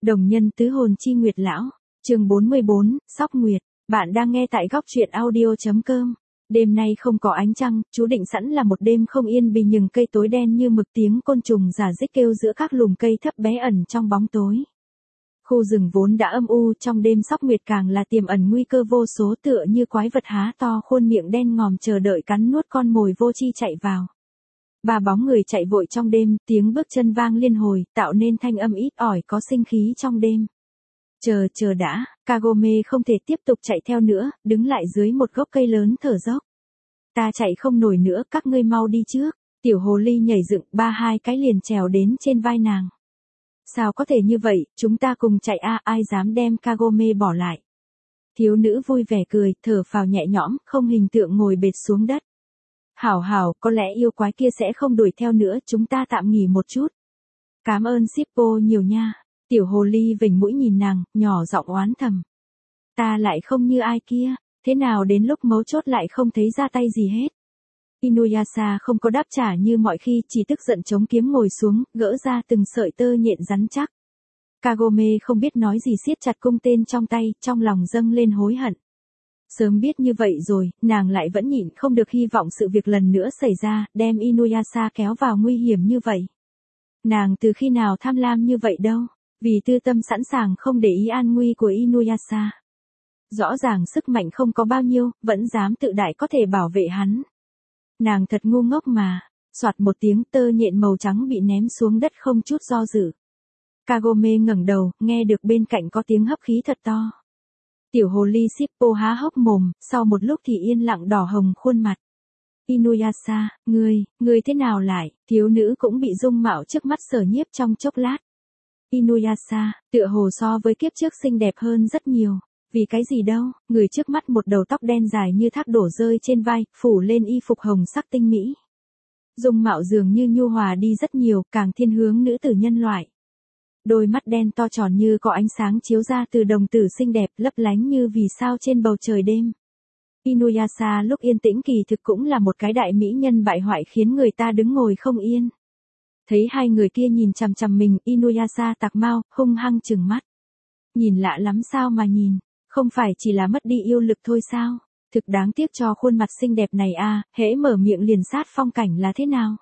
Đồng nhân tứ hồn chi nguyệt lão, chương 44, Sóc Nguyệt, bạn đang nghe tại góc truyện audio.com. Đêm nay không có ánh trăng, chú định sẵn là một đêm không yên bình, nhường cây tối đen như mực, tiếng côn trùng rả rích kêu giữa các lùm cây thấp bé ẩn trong bóng tối. Khu rừng vốn đã âm u, trong đêm Sóc Nguyệt càng là tiềm ẩn nguy cơ vô số, tựa như quái vật há to khuôn miệng đen ngòm chờ đợi cắn nuốt con mồi vô tri chạy vào. Ba bóng người chạy vội trong đêm, tiếng bước chân vang liên hồi, tạo nên thanh âm ít ỏi có sinh khí trong đêm. Chờ đã, Kagome không thể tiếp tục chạy theo nữa, đứng lại dưới một gốc cây lớn thở dốc. Ta chạy không nổi nữa, các ngươi mau đi trước. Tiểu hồ ly nhảy dựng, ba hai cái liền trèo đến trên vai nàng. Sao có thể như vậy, chúng ta cùng chạy ai dám đem Kagome bỏ lại. Thiếu nữ vui vẻ cười, thở phào nhẹ nhõm, không hình tượng ngồi bệt xuống đất. Hảo, có lẽ yêu quái kia sẽ không đuổi theo nữa, chúng ta tạm nghỉ một chút. Cảm ơn Shippo nhiều nha. Tiểu hồ ly vểnh mũi nhìn nàng, nhỏ giọng oán thầm. Ta lại không như ai kia, thế nào đến lúc mấu chốt lại không thấy ra tay gì hết. Inuyasha không có đáp trả như mọi khi, chỉ tức giận chống kiếm ngồi xuống, gỡ ra từng sợi tơ nhện rắn chắc. Kagome không biết nói gì, siết chặt cung tên trong tay, trong lòng dâng lên hối hận. Sớm biết như vậy rồi, nàng lại vẫn nhịn không được hy vọng sự việc lần nữa xảy ra, đem Inuyasha kéo vào nguy hiểm như vậy. Nàng từ khi nào tham lam như vậy đâu, vì tư tâm sẵn sàng không để ý an nguy của Inuyasha. Rõ ràng sức mạnh không có bao nhiêu, vẫn dám tự đại có thể bảo vệ hắn. Nàng thật ngu ngốc mà, soạt một tiếng, tơ nhện màu trắng bị ném xuống đất không chút do dự. Kagome ngẩng đầu, nghe được bên cạnh có tiếng hấp khí thật to. Tiểu hồ ly Shippo há hốc mồm, sau một lúc thì yên lặng đỏ hồng khuôn mặt. Inuyasha, ngươi thế nào lại, thiếu nữ cũng bị dung mạo trước mắt sở nhiếp trong chốc lát. Inuyasha, tựa hồ so với kiếp trước xinh đẹp hơn rất nhiều, vì cái gì đâu, người trước mắt một đầu tóc đen dài như thác đổ rơi trên vai, phủ lên y phục hồng sắc tinh mỹ. Dung mạo dường như nhu hòa đi rất nhiều, càng thiên hướng nữ tử nhân loại. Đôi mắt đen to tròn như có ánh sáng chiếu ra từ đồng tử xinh đẹp, lấp lánh như vì sao trên bầu trời đêm. Inuyasha lúc yên tĩnh kỳ thực cũng là một cái đại mỹ nhân bại hoại khiến người ta đứng ngồi không yên. Thấy hai người kia nhìn chằm chằm mình, Inuyasha tạc mau, hung hăng trừng mắt. Nhìn lạ lắm sao mà nhìn, không phải chỉ là mất đi yêu lực thôi sao, thực đáng tiếc cho khuôn mặt xinh đẹp này hễ mở miệng liền sát phong cảnh là thế nào.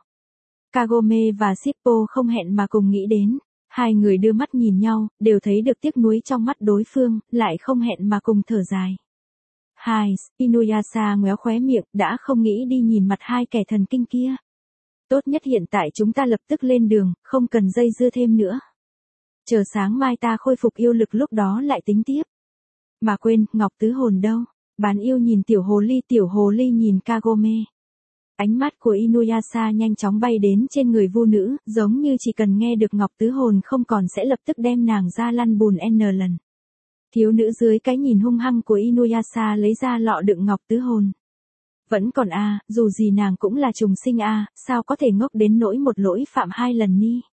Kagome và Shippo không hẹn mà cùng nghĩ đến. Hai người đưa mắt nhìn nhau, đều thấy được tiếc nuối trong mắt đối phương, lại không hẹn mà cùng thở dài. Inuyasha ngoéo khóe miệng, đã không nghĩ đi nhìn mặt hai kẻ thần kinh kia. Tốt nhất hiện tại chúng ta lập tức lên đường, không cần dây dưa thêm nữa. Chờ sáng mai ta khôi phục yêu lực lúc đó lại tính tiếp. Mà quên, Ngọc Tứ Hồn đâu? Bán yêu nhìn tiểu hồ ly nhìn Kagome. Ánh mắt của Inuyasha nhanh chóng bay đến trên người vu nữ, giống như chỉ cần nghe được Ngọc Tứ Hồn không còn sẽ lập tức đem nàng ra lăn bùn n lần. Thiếu nữ dưới cái nhìn hung hăng của Inuyasha lấy ra lọ đựng Ngọc Tứ Hồn. Vẫn còn dù gì nàng cũng là trùng sinh sao có thể ngốc đến nỗi một lỗi phạm hai lần ni.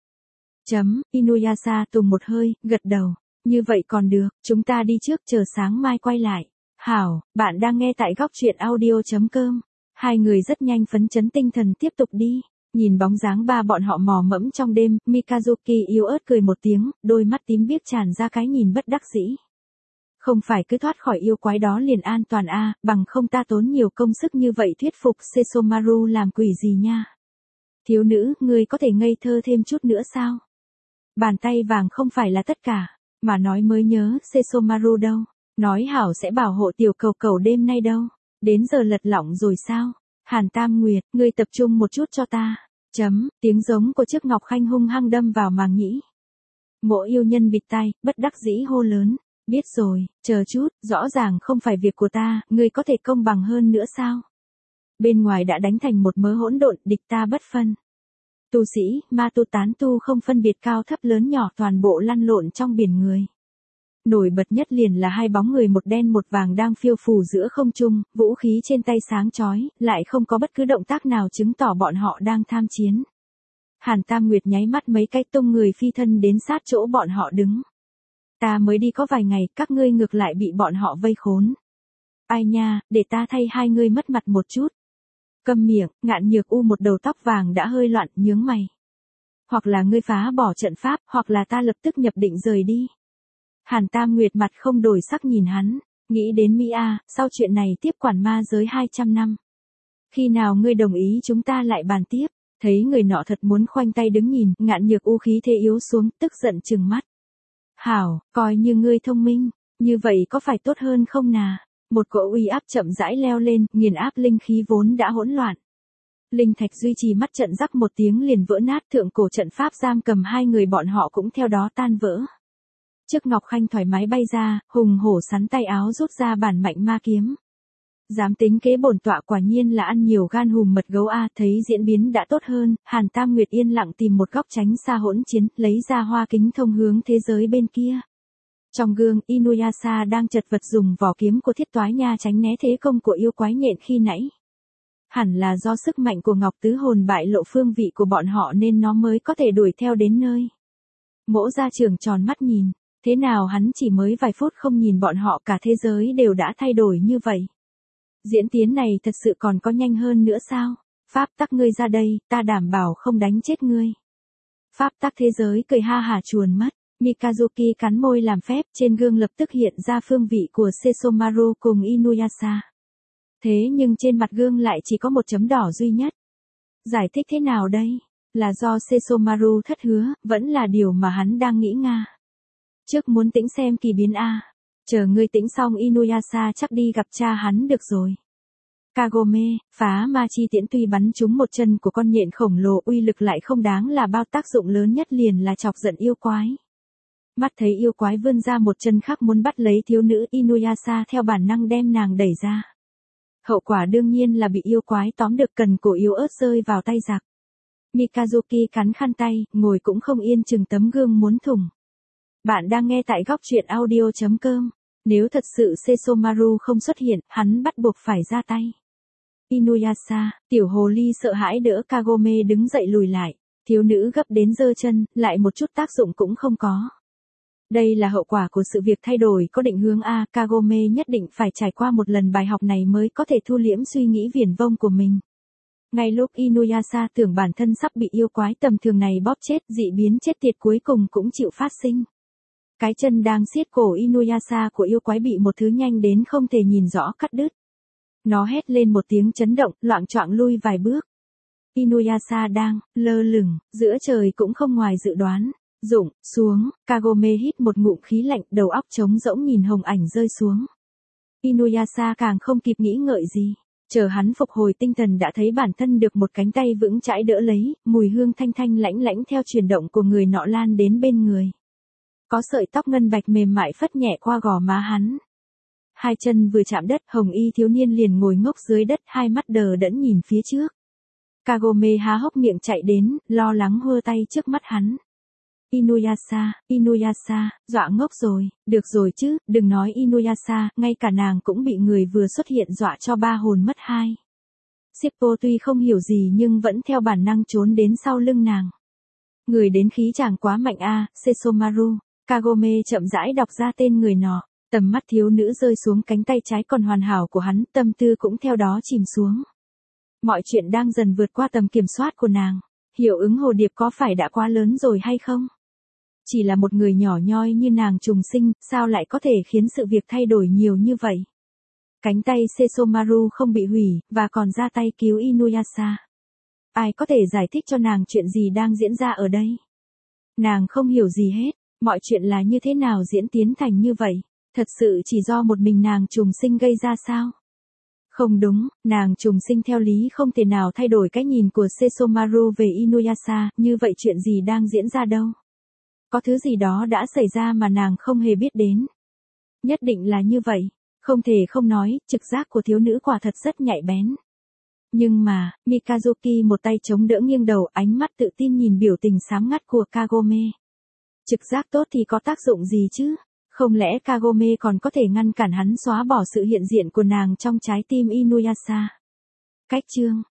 Inuyasha tùng một hơi, gật đầu. Như vậy còn được, chúng ta đi trước, chờ sáng mai quay lại. Hảo, bạn đang nghe tại góc truyện audio.com. Hai người rất nhanh phấn chấn tinh thần tiếp tục đi. Nhìn bóng dáng ba bọn họ mò mẫm trong đêm, Mikazuki yếu ớt cười một tiếng, đôi mắt tím biếc tràn ra cái nhìn bất đắc dĩ. Không phải cứ thoát khỏi yêu quái đó liền an toàn bằng không ta tốn nhiều công sức như vậy thuyết phục Sesomaru làm quỷ gì nha. Thiếu nữ, ngươi có thể ngây thơ thêm chút nữa sao? Bàn tay vàng không phải là tất cả, mà nói mới nhớ, Sesomaru đâu? Nói hảo sẽ bảo hộ tiểu cầu đêm nay đâu? Đến giờ lật lọng rồi sao? Hàn Tam Nguyệt, ngươi tập trung một chút cho ta. Tiếng giống của chiếc ngọc khanh hung hăng đâm vào màng nhĩ. Mộ yêu nhân bịt tai, bất đắc dĩ hô lớn. Biết rồi, chờ chút, rõ ràng không phải việc của ta, ngươi có thể công bằng hơn nữa sao? Bên ngoài đã đánh thành một mớ hỗn độn, địch ta bất phân. Tu sĩ, ma tu tán tu không phân biệt cao thấp lớn nhỏ, toàn bộ lăn lộn trong biển người. Nổi bật nhất liền là hai bóng người một đen một vàng đang phiêu phù giữa không trung, vũ khí trên tay sáng chói, lại không có bất cứ động tác nào chứng tỏ bọn họ đang tham chiến. Hàn Tam Nguyệt nháy mắt mấy cái tung người phi thân đến sát chỗ bọn họ đứng. Ta mới đi có vài ngày, các ngươi ngược lại bị bọn họ vây khốn. Ai nha, để ta thay hai ngươi mất mặt một chút. Câm miệng, Ngạn Nhược U một đầu tóc vàng đã hơi loạn, nhướng mày. Hoặc là ngươi phá bỏ trận pháp, hoặc là ta lập tức nhập định rời đi. Hàn Tam Nguyệt mặt không đổi sắc nhìn hắn, nghĩ đến Mỹ A, sau chuyện này tiếp quản ma giới 200 năm. Khi nào ngươi đồng ý chúng ta lại bàn tiếp, thấy người nọ thật muốn khoanh tay đứng nhìn, Ngạn Nhược U khí thế yếu xuống, tức giận trừng mắt. Hảo, coi như ngươi thông minh, như vậy có phải tốt hơn không nà? Một cỗ uy áp chậm rãi leo lên, nghiền áp linh khí vốn đã hỗn loạn. Linh thạch duy trì mắt trận rắc một tiếng liền vỡ nát, thượng cổ trận pháp giam cầm hai người bọn họ cũng theo đó tan vỡ. Trước Ngọc Khanh thoải mái bay ra, hùng hổ sắn tay áo rút ra bản mạnh ma kiếm. Dám tính kế bổn tọa quả nhiên là ăn nhiều gan hùm mật gấu a, thấy diễn biến đã tốt hơn, Hàn Tam Nguyệt yên lặng tìm một góc tránh xa hỗn chiến, lấy ra hoa kính thông hướng thế giới bên kia. Trong gương, Inuyasha đang chật vật dùng vỏ kiếm của Thiết Toái Nha tránh né thế công của yêu quái nhện khi nãy. Hẳn là do sức mạnh của Ngọc Tứ Hồn bại lộ phương vị của bọn họ nên nó mới có thể đuổi theo đến nơi. Mỗ gia trưởng tròn mắt nhìn, thế nào hắn chỉ mới vài phút không nhìn bọn họ cả thế giới đều đã thay đổi như vậy. Diễn tiến này thật sự còn có nhanh hơn nữa sao? Pháp tắc ngươi ra đây, ta đảm bảo không đánh chết ngươi. Pháp tắc thế giới cười ha hả chuồn mất. Mikazuki cắn môi làm phép, trên gương lập tức hiện ra phương vị của Sesomaru cùng Inuyasha. Thế nhưng trên mặt gương lại chỉ có một chấm đỏ duy nhất. Giải thích thế nào đây? Là do Sesomaru thất hứa, vẫn là điều mà hắn đang nghĩ nga. Trước muốn tĩnh xem kỳ biến A. Chờ ngươi tĩnh xong Inuyasha chắc đi gặp cha hắn được rồi. Kagome, phá ma chi tiễn tuy bắn trúng một chân của con nhện khổng lồ uy lực lại không đáng là bao, tác dụng lớn nhất liền là chọc giận yêu quái. Mắt thấy yêu quái vươn ra một chân khác muốn bắt lấy thiếu nữ, Inuyasha theo bản năng đem nàng đẩy ra. Hậu quả đương nhiên là bị yêu quái tóm được, cần cổ yếu ớt rơi vào tay giặc. Mikazuki cắn khăn tay, ngồi cũng không yên chừng tấm gương muốn thủng. Bạn đang nghe tại góc truyện audio.com. Nếu thật sự Sesomaru không xuất hiện, hắn bắt buộc phải ra tay. Inuyasha, tiểu hồ ly sợ hãi đỡ Kagome đứng dậy lùi lại. Thiếu nữ gấp đến giơ chân, lại một chút tác dụng cũng không có. Đây là hậu quả của sự việc thay đổi có định hướng A, Kagome nhất định phải trải qua một lần bài học này mới có thể thu liễm suy nghĩ viển vông của mình. Ngay lúc Inuyasha tưởng bản thân sắp bị yêu quái tầm thường này bóp chết, dị biến chết tiệt cuối cùng cũng chịu phát sinh. Cái chân đang siết cổ Inuyasha của yêu quái bị một thứ nhanh đến không thể nhìn rõ cắt đứt. Nó hét lên một tiếng chấn động, loạng choạng lui vài bước. Inuyasha đang lơ lửng giữa trời cũng không ngoài dự đoán. Rụng xuống, Kagome hít một ngụm khí lạnh, đầu óc trống rỗng nhìn hồng ảnh rơi xuống. Inuyasha càng không kịp nghĩ ngợi gì. Chờ hắn phục hồi tinh thần đã thấy bản thân được một cánh tay vững chãi đỡ lấy, mùi hương thanh thanh lãnh lãnh theo chuyển động của người nọ lan đến bên người. Có sợi tóc ngân bạch mềm mại phất nhẹ qua gò má hắn. Hai chân vừa chạm đất, hồng y thiếu niên liền ngồi ngốc dưới đất, hai mắt đờ đẫn nhìn phía trước. Kagome há hốc miệng chạy đến, lo lắng hơ tay trước mắt hắn. Inuyasha, dọa ngốc rồi, được rồi chứ, đừng nói Inuyasha, ngay cả nàng cũng bị người vừa xuất hiện dọa cho ba hồn mất hai. Shippo tuy không hiểu gì nhưng vẫn theo bản năng trốn đến sau lưng nàng. Người đến khí chàng quá mạnh a, Sesomaru. Kagome chậm rãi đọc ra tên người nọ, tầm mắt thiếu nữ rơi xuống cánh tay trái còn hoàn hảo của hắn, tâm tư cũng theo đó chìm xuống. Mọi chuyện đang dần vượt qua tầm kiểm soát của nàng, hiệu ứng hồ điệp có phải đã quá lớn rồi hay không? Chỉ là một người nhỏ nhoi như nàng trùng sinh, sao lại có thể khiến sự việc thay đổi nhiều như vậy? Cánh tay Sesomaru không bị hủy, và còn ra tay cứu Inuyasha. Ai có thể giải thích cho nàng chuyện gì đang diễn ra ở đây? Nàng không hiểu gì hết. Mọi chuyện là như thế nào diễn tiến thành như vậy? Thật sự chỉ do một mình nàng trùng sinh gây ra sao? Không đúng, nàng trùng sinh theo lý không thể nào thay đổi cái nhìn của Sesomaru về Inuyasha, như vậy chuyện gì đang diễn ra đâu? Có thứ gì đó đã xảy ra mà nàng không hề biết đến. Nhất định là như vậy, không thể không nói, trực giác của thiếu nữ quả thật rất nhạy bén. Nhưng mà, Mikazuki một tay chống đỡ nghiêng đầu, ánh mắt tự tin nhìn biểu tình sáng ngắt của Kagome. Trực giác tốt thì có tác dụng gì chứ? Không lẽ Kagome còn có thể ngăn cản hắn xóa bỏ sự hiện diện của nàng trong trái tim Inuyasha? Cách chương